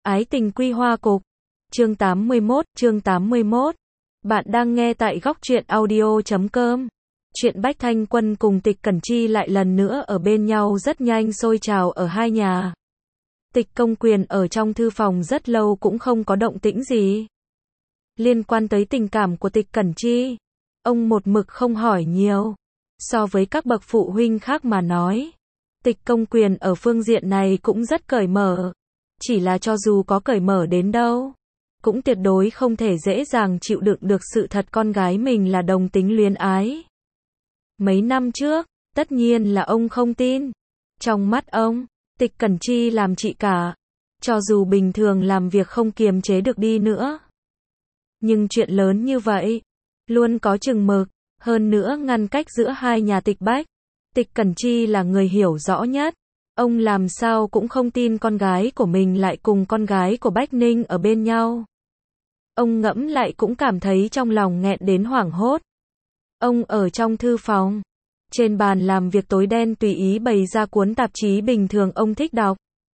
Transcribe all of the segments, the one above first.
Ái tình quy hoa cục. Chương 81. Bạn đang nghe tại góc truyện audio.com. Chuyện Bách Thanh Quân cùng Tịch Cẩn Chi lại lần nữa ở bên nhau rất nhanh sôi trào ở hai nhà. Tịch Công Quyền ở trong thư phòng rất lâu cũng không có động tĩnh gì. Liên quan tới tình cảm của Tịch Cẩn Chi, ông một mực không hỏi nhiều. So với các bậc phụ huynh khác mà nói, Tịch Công Quyền ở phương diện này cũng rất cởi mở. Chỉ là cho dù có cởi mở đến đâu, cũng tuyệt đối không thể dễ dàng chịu đựng được sự thật con gái mình là đồng tính luyến ái. Mấy năm trước, tất nhiên là ông không tin. Trong mắt ông, Tịch Cẩn Chi làm chị cả. Cho dù bình thường làm việc không kiềm chế được đi nữa. Nhưng chuyện lớn như vậy, luôn có chừng mực, hơn nữa ngăn cách giữa hai nhà Tịch Bách. Tịch Cẩn Chi là người hiểu rõ nhất. Ông làm sao cũng không tin con gái của mình lại cùng con gái của Bách Ninh ở bên nhau. Ông ngẫm lại cũng cảm thấy trong lòng nghẹn đến hoảng hốt. Ông ở trong thư phòng, trên bàn làm việc tối đen tùy ý bày ra cuốn tạp chí bình thường ông thích đọc.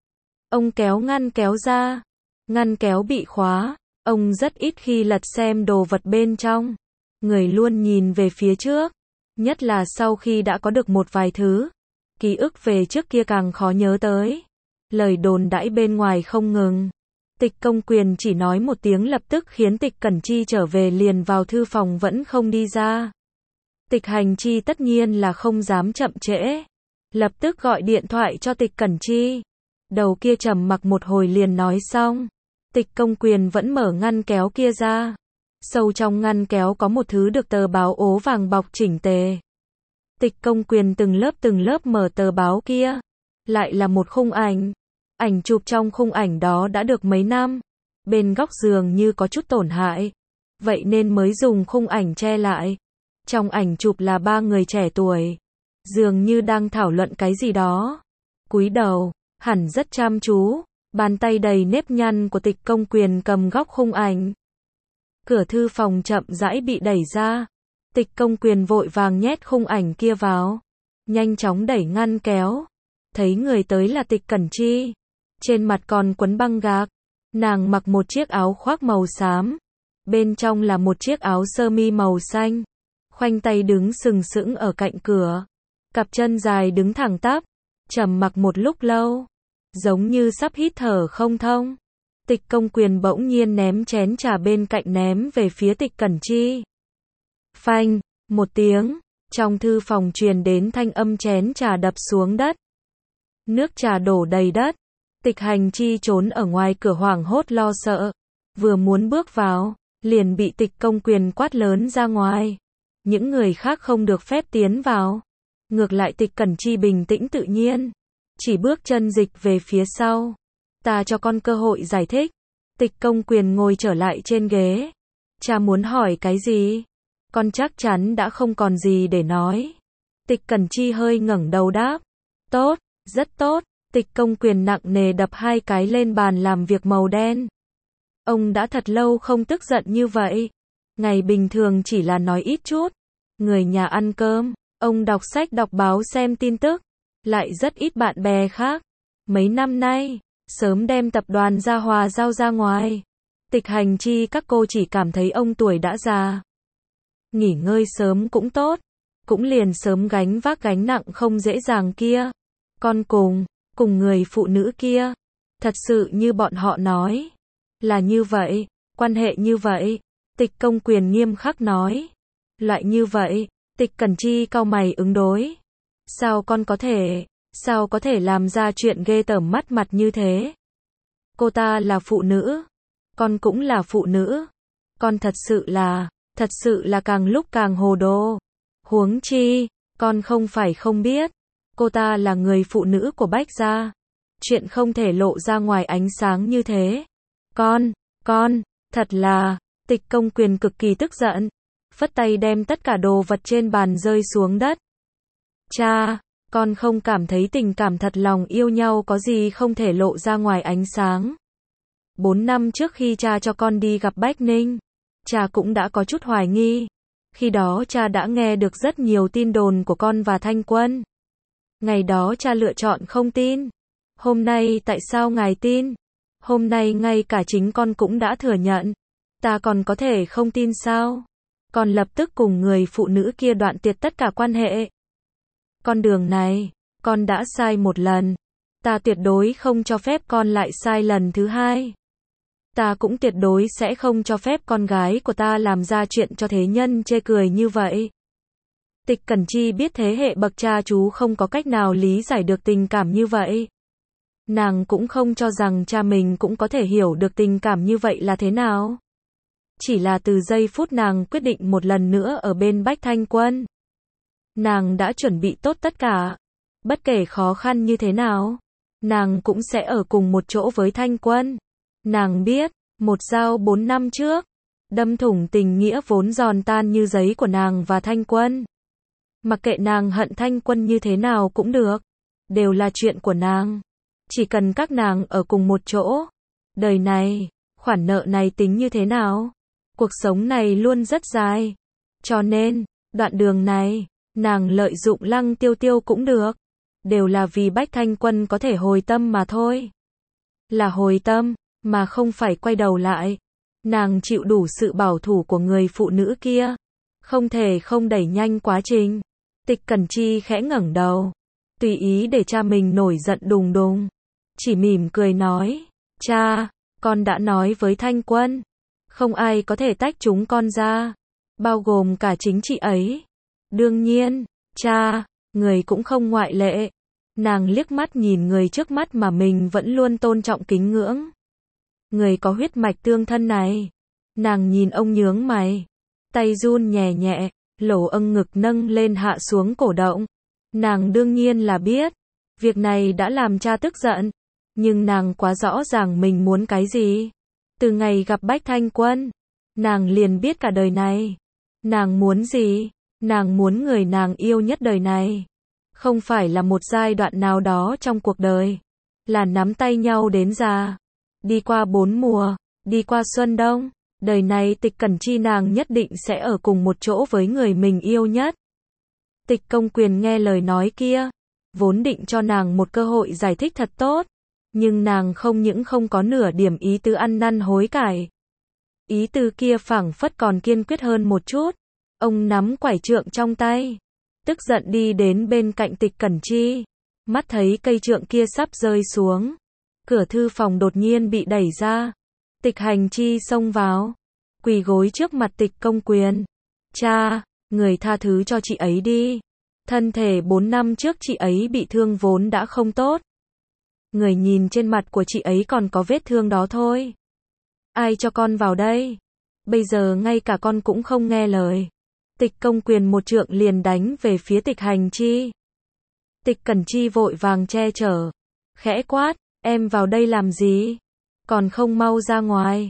Ông kéo ngăn kéo ra, ngăn kéo bị khóa, ông rất ít khi lật xem đồ vật bên trong. Người luôn nhìn về phía trước, nhất là sau khi đã có được một vài thứ. Ký ức về trước kia càng khó nhớ tới. Lời đồn đãi bên ngoài không ngừng. Tịch Công Quyền chỉ nói một tiếng lập tức khiến Tịch Cẩn Chi trở về liền vào thư phòng vẫn không đi ra. Tịch Hành Chi tất nhiên là không dám chậm trễ. Lập tức gọi điện thoại cho Tịch Cẩn Chi. Đầu kia trầm mặc một hồi liền nói xong. Tịch Công Quyền vẫn mở ngăn kéo kia ra. Sâu trong ngăn kéo có một thứ được tờ báo ố vàng bọc chỉnh tề. Tịch Công Quyền từng lớp mở tờ báo kia. Lại là một khung ảnh. Ảnh chụp trong khung ảnh đó đã được mấy năm. Bên góc giường như có chút tổn hại. Vậy nên mới dùng khung ảnh che lại. Trong ảnh chụp là ba người trẻ tuổi. Dường như đang thảo luận cái gì đó. Cúi đầu, hẳn rất chăm chú. Bàn tay đầy nếp nhăn của Tịch Công Quyền cầm góc khung ảnh. Cửa thư phòng chậm rãi bị đẩy ra. Tịch Công Quyền vội vàng nhét khung ảnh kia vào. Nhanh chóng đẩy ngăn kéo. Thấy người tới là Tịch Cẩn Chi. Trên mặt còn quấn băng gạc. Nàng mặc một chiếc áo khoác màu xám. Bên trong là một chiếc áo sơ mi màu xanh. Khoanh tay đứng sừng sững ở cạnh cửa. Cặp chân dài đứng thẳng tắp. Trầm mặc một lúc lâu. Giống như sắp hít thở không thông. Tịch Công Quyền bỗng nhiên ném chén trà bên cạnh ném về phía Tịch Cẩn Chi. Phanh, một tiếng, trong thư phòng truyền đến thanh âm chén trà đập xuống đất. Nước trà đổ đầy đất. Tịch Hành Chi trốn ở ngoài cửa hoảng hốt lo sợ. Vừa muốn bước vào, liền bị Tịch Công Quyền quát lớn ra ngoài. Những người khác không được phép tiến vào. Ngược lại Tịch Cẩn Chi bình tĩnh tự nhiên. Chỉ bước chân dịch về phía sau. Ta cho con cơ hội giải thích. Tịch Công Quyền ngồi trở lại trên ghế. Cha muốn hỏi cái gì? Con chắc chắn đã không còn gì để nói. Tịch Cẩn Chi hơi ngẩng đầu đáp. Tốt, rất tốt. Tịch Công Quyền nặng nề đập hai cái lên bàn làm việc màu đen. Ông đã thật lâu không tức giận như vậy. Ngày bình thường chỉ là nói ít chút. Người nhà ăn cơm, ông đọc sách đọc báo xem tin tức. Lại rất ít bạn bè khác. Mấy năm nay, sớm đem tập đoàn Gia Hòa giao ra ngoài. Tịch Hành Chi các cô chỉ cảm thấy ông tuổi đã già. Nghỉ ngơi sớm cũng tốt. Cũng liền sớm gánh vác gánh nặng không dễ dàng kia. Con cùng người phụ nữ kia. Thật sự như bọn họ nói. Là như vậy, quan hệ như vậy. Tịch Công Quyền nghiêm khắc nói. Loại như vậy, Tịch Cẩn Chi cau mày ứng đối. Sao có thể làm ra chuyện ghê tởm mất mặt như thế? Cô ta là phụ nữ. Con cũng là phụ nữ. Con thật sự là càng lúc càng hồ đồ. Huống chi, con không phải không biết. Cô ta là người phụ nữ của Bách gia. Chuyện không thể lộ ra ngoài ánh sáng như thế. Con, thật là, Tịch Công Quyền cực kỳ tức giận. Phất tay đem tất cả đồ vật trên bàn rơi xuống đất. Cha, con không cảm thấy tình cảm thật lòng yêu nhau có gì không thể lộ ra ngoài ánh sáng. 4 năm trước khi cha cho con đi gặp Bách Ninh, cha cũng đã có chút hoài nghi. Khi đó cha đã nghe được rất nhiều tin đồn của con và Thanh Quân. Ngày đó cha lựa chọn không tin. Hôm nay tại sao ngài tin? Hôm nay ngay cả chính con cũng đã thừa nhận. Ta còn có thể không tin sao? Con lập tức cùng người phụ nữ kia đoạn tuyệt tất cả quan hệ. Con đường này, con đã sai một lần. Ta tuyệt đối không cho phép con lại sai lần thứ hai. Ta cũng tuyệt đối sẽ không cho phép con gái của ta làm ra chuyện cho thế nhân chê cười như vậy. Tịch Cẩn Chi biết thế hệ bậc cha chú không có cách nào lý giải được tình cảm như vậy. Nàng cũng không cho rằng cha mình cũng có thể hiểu được tình cảm như vậy là thế nào. Chỉ là từ giây phút nàng quyết định một lần nữa ở bên Bách Thanh Quân. Nàng đã chuẩn bị tốt tất cả. Bất kể khó khăn như thế nào, nàng cũng sẽ ở cùng một chỗ với Thanh Quân. Nàng biết, một dao 4 năm trước, đâm thủng tình nghĩa vốn giòn tan như giấy của nàng và Thanh Quân. Mặc kệ nàng hận Thanh Quân như thế nào cũng được, đều là chuyện của nàng. Chỉ cần các nàng ở cùng một chỗ, đời này, khoản nợ này tính như thế nào? Cuộc sống này luôn rất dài. Cho nên, đoạn đường này, nàng lợi dụng Lăng Tiêu Tiêu cũng được. Đều là vì Bách Thanh Quân có thể hồi tâm mà thôi. Là hồi tâm, mà không phải quay đầu lại. Nàng chịu đủ sự bảo thủ của người phụ nữ kia. Không thể không đẩy nhanh quá trình. Tịch Cẩn Chi khẽ ngẩng đầu. Tùy ý để cha mình nổi giận đùng đùng. Chỉ mỉm cười nói. Cha, con đã nói với Thanh Quân. Không ai có thể tách chúng con ra. Bao gồm cả chính chị ấy. Đương nhiên, cha, người cũng không ngoại lệ. Nàng liếc mắt nhìn người trước mắt mà mình vẫn luôn tôn trọng kính ngưỡng. Người có huyết mạch tương thân này. Nàng nhìn ông nhướng mày. Tay run nhẹ nhẹ, lỗ âng ngực nâng lên hạ xuống cổ động. Nàng đương nhiên là biết. Việc này đã làm cha tức giận. Nhưng nàng quá rõ ràng mình muốn cái gì. Từ ngày gặp Bách Thanh Quân, nàng liền biết cả đời này. Nàng muốn gì? Nàng muốn người nàng yêu nhất đời này. Không phải là một giai đoạn nào đó trong cuộc đời. Là nắm tay nhau đến già. Đi qua 4 mùa, đi qua xuân đông. Đời này Tịch Cẩn Chi nàng nhất định sẽ ở cùng một chỗ với người mình yêu nhất. Tịch Công Quyền nghe lời nói kia. Vốn định cho nàng một cơ hội giải thích thật tốt. Nhưng nàng không những không có nửa điểm ý tứ ăn năn hối cải. Ý tứ kia phảng phất còn kiên quyết hơn một chút. Ông nắm quải trượng trong tay. Tức giận đi đến bên cạnh Tịch Cẩn Chi. Mắt thấy cây trượng kia sắp rơi xuống. Cửa thư phòng đột nhiên bị đẩy ra. Tịch Hành Chi xông vào. Quỳ gối trước mặt Tịch Công Quyền. Cha, người tha thứ cho chị ấy đi. Thân thể 4 năm trước chị ấy bị thương vốn đã không tốt. Người nhìn trên mặt của chị ấy còn có vết thương đó thôi. Ai cho con vào đây? Bây giờ ngay cả con cũng không nghe lời. Tịch Công Quyền một trượng liền đánh về phía Tịch Hành Chi. Tịch Cẩn Chi vội vàng che chở. Khẽ quát, em vào đây làm gì? Còn không mau ra ngoài.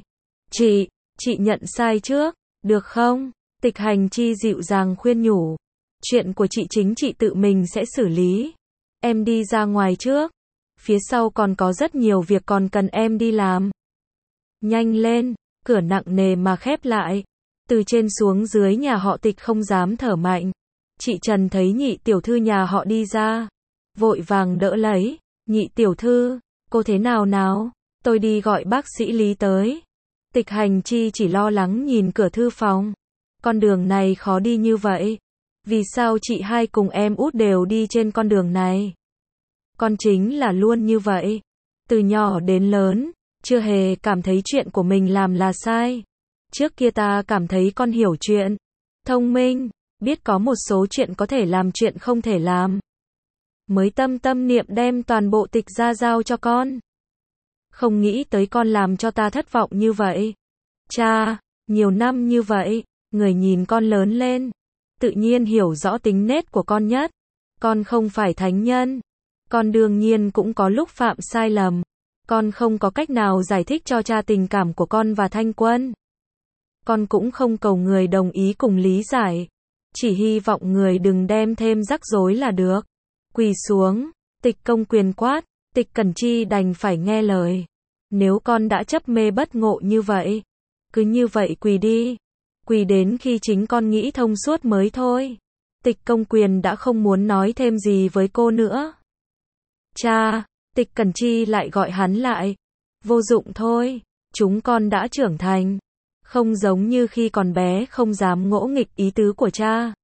Chị nhận sai trước, được không? Tịch Hành Chi dịu dàng khuyên nhủ. Chuyện của chị chính chị tự mình sẽ xử lý. Em đi ra ngoài trước. Phía sau còn có rất nhiều việc còn cần em đi làm. Nhanh lên, cửa nặng nề mà khép lại. Từ trên xuống dưới nhà họ Tịch không dám thở mạnh. Chị Trần thấy nhị tiểu thư nhà họ đi ra. Vội vàng đỡ lấy. Nhị tiểu thư, cô thế nào nào? Tôi đi gọi bác sĩ Lý tới. Tịch Hành Chi chỉ lo lắng nhìn cửa thư phòng. Con đường này khó đi như vậy. Vì sao chị hai cùng em út đều đi trên con đường này? Con chính là luôn như vậy. Từ nhỏ đến lớn, chưa hề cảm thấy chuyện của mình làm là sai. Trước kia ta cảm thấy con hiểu chuyện, thông minh, biết có một số chuyện có thể làm chuyện không thể làm. Mới tâm niệm đem toàn bộ Tịch gia giao cho con. Không nghĩ tới con làm cho ta thất vọng như vậy. Cha, nhiều năm như vậy, người nhìn con lớn lên. Tự nhiên hiểu rõ tính nết của con nhất. Con không phải thánh nhân. Con đương nhiên cũng có lúc phạm sai lầm. Con không có cách nào giải thích cho cha tình cảm của con và Thanh Quân. Con cũng không cầu người đồng ý cùng lý giải. Chỉ hy vọng người đừng đem thêm rắc rối là được. Quỳ xuống, Tịch Công Quyền quát. Tịch Cẩn Chi đành phải nghe lời. Nếu con đã chấp mê bất ngộ như vậy, cứ như vậy quỳ đi. Quỳ đến khi chính con nghĩ thông suốt mới thôi. Tịch Công Quyền đã không muốn nói thêm gì với cô nữa. Cha, Tịch Cẩn Chi lại gọi hắn lại. Vô dụng thôi, chúng con đã trưởng thành. Không giống như khi còn bé không dám ngỗ nghịch ý tứ của cha.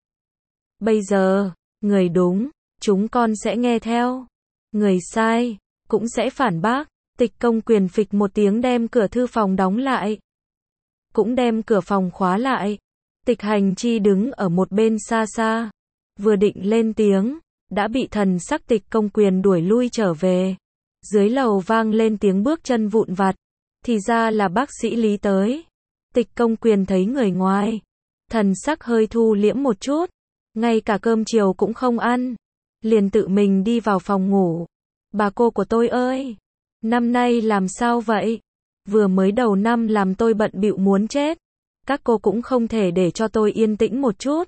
Bây giờ, người đúng, chúng con sẽ nghe theo. Người sai, cũng sẽ phản bác. Tịch Công Quyền phịch một tiếng đem cửa thư phòng đóng lại. Cũng đem cửa phòng khóa lại. Tịch Hành Chi đứng ở một bên xa xa. Vừa định lên tiếng, đã bị thần sắc Tịch Công Quyền đuổi lui trở về. Dưới lầu vang lên tiếng bước chân vụn vặt. Thì ra là bác sĩ Lý tới. Tịch Công Quyền thấy người ngoài. Thần sắc hơi thu liễm một chút. Ngay cả cơm chiều cũng không ăn. Liền tự mình đi vào phòng ngủ. Bà cô của tôi ơi! Năm nay làm sao vậy? Vừa mới đầu năm làm tôi bận bịu muốn chết. Các cô cũng không thể để cho tôi yên tĩnh một chút.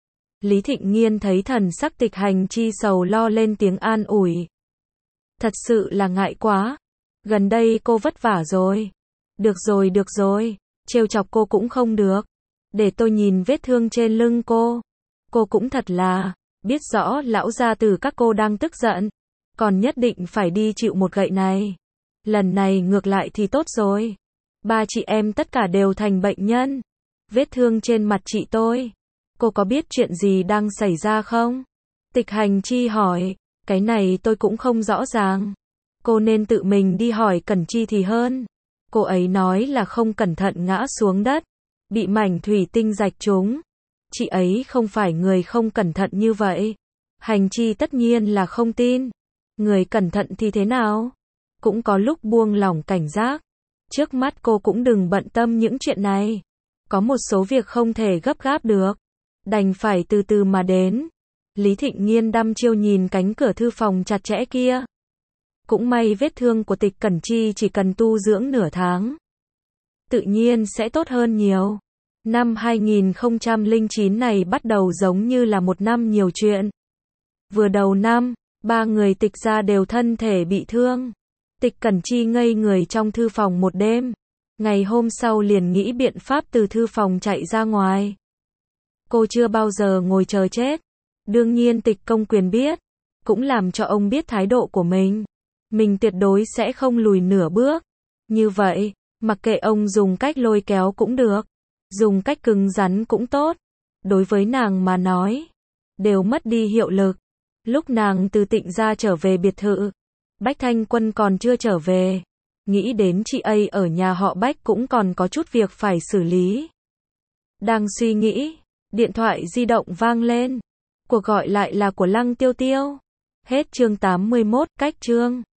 Lý Thịnh Nghiên thấy thần sắc Tịch Hành Chi sầu lo lên tiếng an ủi. Thật sự là ngại quá. Gần đây cô vất vả rồi. Được rồi. Trêu chọc cô cũng không được. Để tôi nhìn vết thương trên lưng cô. Cô cũng thật là, biết rõ lão gia tử các cô đang tức giận. Còn nhất định phải đi chịu một gậy này. Lần này ngược lại thì tốt rồi. Ba chị em tất cả đều thành bệnh nhân. Vết thương trên mặt chị tôi. Cô có biết chuyện gì đang xảy ra không? Tịch Hành Chi hỏi. Cái này tôi cũng không rõ ràng. Cô nên tự mình đi hỏi Cẩn Chi thì hơn. Cô ấy nói là không cẩn thận ngã xuống đất. Bị mảnh thủy tinh rạch trúng. Chị ấy không phải người không cẩn thận như vậy. Hành Chi tất nhiên là không tin. Người cẩn thận thì thế nào? Cũng có lúc buông lỏng cảnh giác. Trước mắt cô cũng đừng bận tâm những chuyện này. Có một số việc không thể gấp gáp được. Đành phải từ từ mà đến. Lý Thịnh Nghiên đăm chiêu nhìn cánh cửa thư phòng chặt chẽ kia. Cũng may vết thương của Tịch Cẩn Chi chỉ cần tu dưỡng nửa tháng. Tự nhiên sẽ tốt hơn nhiều. Năm 2009 này bắt đầu giống như là một năm nhiều chuyện. Vừa đầu năm, ba người Tịch gia đều thân thể bị thương. Tịch Cẩn Chi ngây người trong thư phòng một đêm. Ngày hôm sau liền nghĩ biện pháp từ thư phòng chạy ra ngoài. Cô chưa bao giờ ngồi chờ chết. Đương nhiên Tịch Công Quyền biết. Cũng làm cho ông biết thái độ của mình. Mình tuyệt đối sẽ không lùi nửa bước. Như vậy, mặc kệ ông dùng cách lôi kéo cũng được. Dùng cách cứng rắn cũng tốt. Đối với nàng mà nói, đều mất đi hiệu lực. Lúc nàng từ Tịnh gia trở về biệt thự, Bách Thanh Quân còn chưa trở về. Nghĩ đến chị ấy ở nhà họ Bách cũng còn có chút việc phải xử lý. Đang suy nghĩ, điện thoại di động vang lên. Cuộc gọi lại là của Lăng Tiêu Tiêu. Hết chương 81, cách chương.